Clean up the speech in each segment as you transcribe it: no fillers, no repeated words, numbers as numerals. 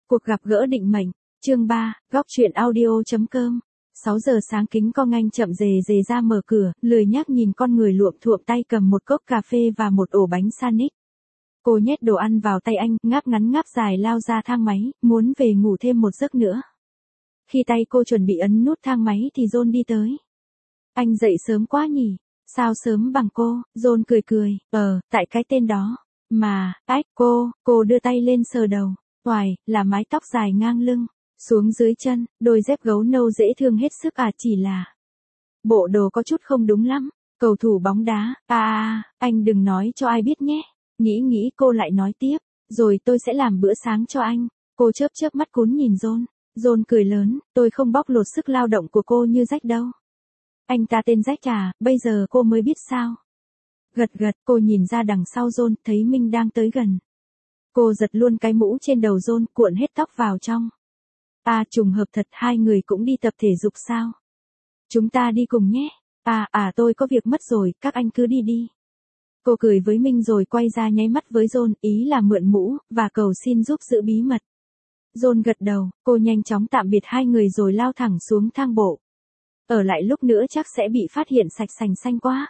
Cuộc gặp gỡ định mệnh, chương 3, góc truyện audio.com. 6 giờ sáng Kính Con Anh chậm rề ra mở cửa, lười nhác nhìn con người luộm thuộm tay cầm một cốc cà phê và một ổ bánh sandwich. Cô nhét đồ ăn vào tay anh, ngáp ngắn ngáp dài lao ra thang máy, muốn về ngủ thêm một giấc nữa. Khi tay cô chuẩn bị ấn nút thang máy thì John đi tới. Anh dậy sớm quá nhỉ? Sao sớm bằng cô? John cười, tại cái tên đó. Mà, cô đưa tay lên sờ đầu. Oài, là mái tóc dài ngang lưng, xuống dưới chân, đôi dép gấu nâu dễ thương hết sức chỉ là. Bộ đồ có chút không đúng lắm, cầu thủ bóng đá, anh đừng nói cho ai biết nhé. Nghĩ cô lại nói tiếp, rồi tôi sẽ làm bữa sáng cho anh. Cô chớp mắt cún nhìn John. John cười lớn, tôi không bóc lột sức lao động của cô như Jack đâu. Anh ta tên Jack bây giờ cô mới biết sao. Gật, cô nhìn ra đằng sau John, thấy Minh đang tới gần. Cô giật luôn cái mũ trên đầu John, cuộn hết tóc vào trong. Trùng hợp thật, hai người cũng đi tập thể dục sao? Chúng ta đi cùng nhé. Tôi có việc mất rồi, các anh cứ đi. Cô cười với Minh rồi quay ra nháy mắt với John, ý là mượn mũ, và cầu xin giúp giữ bí mật. John gật đầu, cô nhanh chóng tạm biệt hai người rồi lao thẳng xuống thang bộ. Ở lại lúc nữa chắc sẽ bị phát hiện sạch sành xanh quá.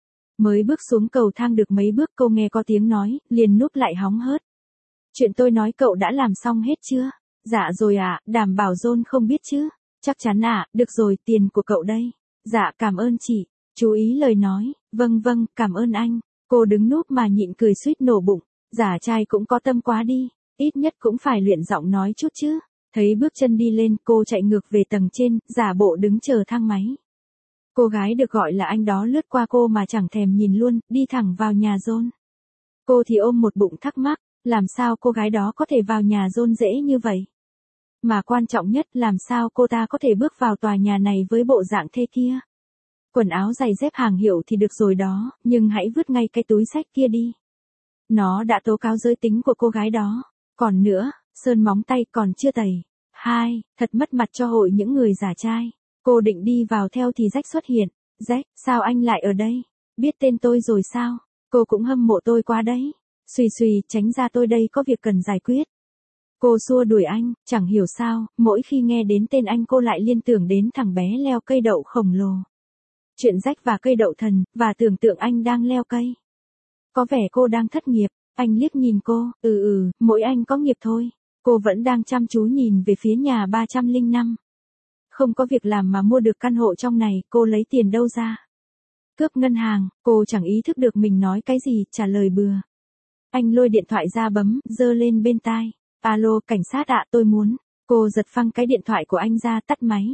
Mới bước xuống cầu thang được mấy bước cô nghe có tiếng nói, liền núp lại hóng hớt. Chuyện tôi nói cậu đã làm xong hết chưa? Dạ rồi đảm bảo John không biết chứ. Chắc chắn được rồi, tiền của cậu đây. Dạ cảm ơn chị. Chú ý lời nói, vâng, cảm ơn anh. Cô đứng núp mà nhịn cười suýt nổ bụng. Giả trai cũng có tâm quá đi, ít nhất cũng phải luyện giọng nói chút chứ. Thấy bước chân đi lên, cô chạy ngược về tầng trên, giả bộ đứng chờ thang máy. Cô gái được gọi là anh đó lướt qua cô mà chẳng thèm nhìn luôn, đi thẳng vào nhà John. Cô thì ôm một bụng thắc mắc, làm sao cô gái đó có thể vào nhà John dễ như vậy? Mà quan trọng nhất, làm sao cô ta có thể bước vào tòa nhà này với bộ dạng thế kia? Quần áo giày dép hàng hiệu thì được rồi đó, nhưng hãy vứt ngay cái túi xách kia đi. Nó đã tố cáo giới tính của cô gái đó. Còn nữa, sơn móng tay còn chưa tẩy. Thật mất mặt cho hội những người giả trai. Cô định đi vào theo thì Jack xuất hiện. Jack, sao anh lại ở đây? Biết tên tôi rồi sao? Cô cũng hâm mộ tôi quá đấy. Xùy, tránh ra, tôi đây có việc cần giải quyết. Cô xua đuổi anh, chẳng hiểu sao, mỗi khi nghe đến tên anh cô lại liên tưởng đến thằng bé leo cây đậu khổng lồ. Chuyện Jack và cây đậu thần, và tưởng tượng anh đang leo cây. Có vẻ cô đang thất nghiệp. Anh liếc nhìn cô, mỗi anh có nghiệp thôi. Cô vẫn đang chăm chú nhìn về phía nhà 305. Không có việc làm mà mua được căn hộ trong này, cô lấy tiền đâu ra? Cướp ngân hàng, cô chẳng ý thức được mình nói cái gì, trả lời bừa. Anh lôi điện thoại ra bấm, giơ lên bên tai. Alo, cảnh sát tôi muốn. Cô giật phăng cái điện thoại của anh ra, tắt máy.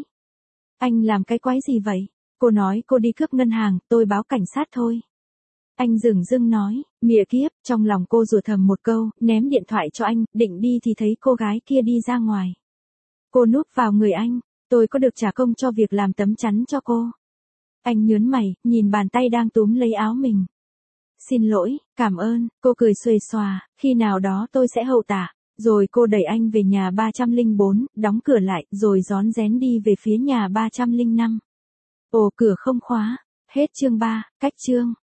Anh làm cái quái gì vậy? Cô nói cô đi cướp ngân hàng, tôi báo cảnh sát thôi. Anh dửng nói, mịa kiếp, trong lòng cô rủa thầm một câu, ném điện thoại cho anh, định đi thì thấy cô gái kia đi ra ngoài. Cô núp vào người anh, tôi có được trả công cho việc làm tấm chắn cho cô. Anh nhớn mày, nhìn bàn tay đang túm lấy áo mình. Xin lỗi, cảm ơn, cô cười xuề xòa, khi nào đó tôi sẽ hậu tạ. Rồi cô đẩy anh về nhà 304, đóng cửa lại, rồi rón rén đi về phía nhà 305. Cửa không khóa. Hết chương 3, cách chương.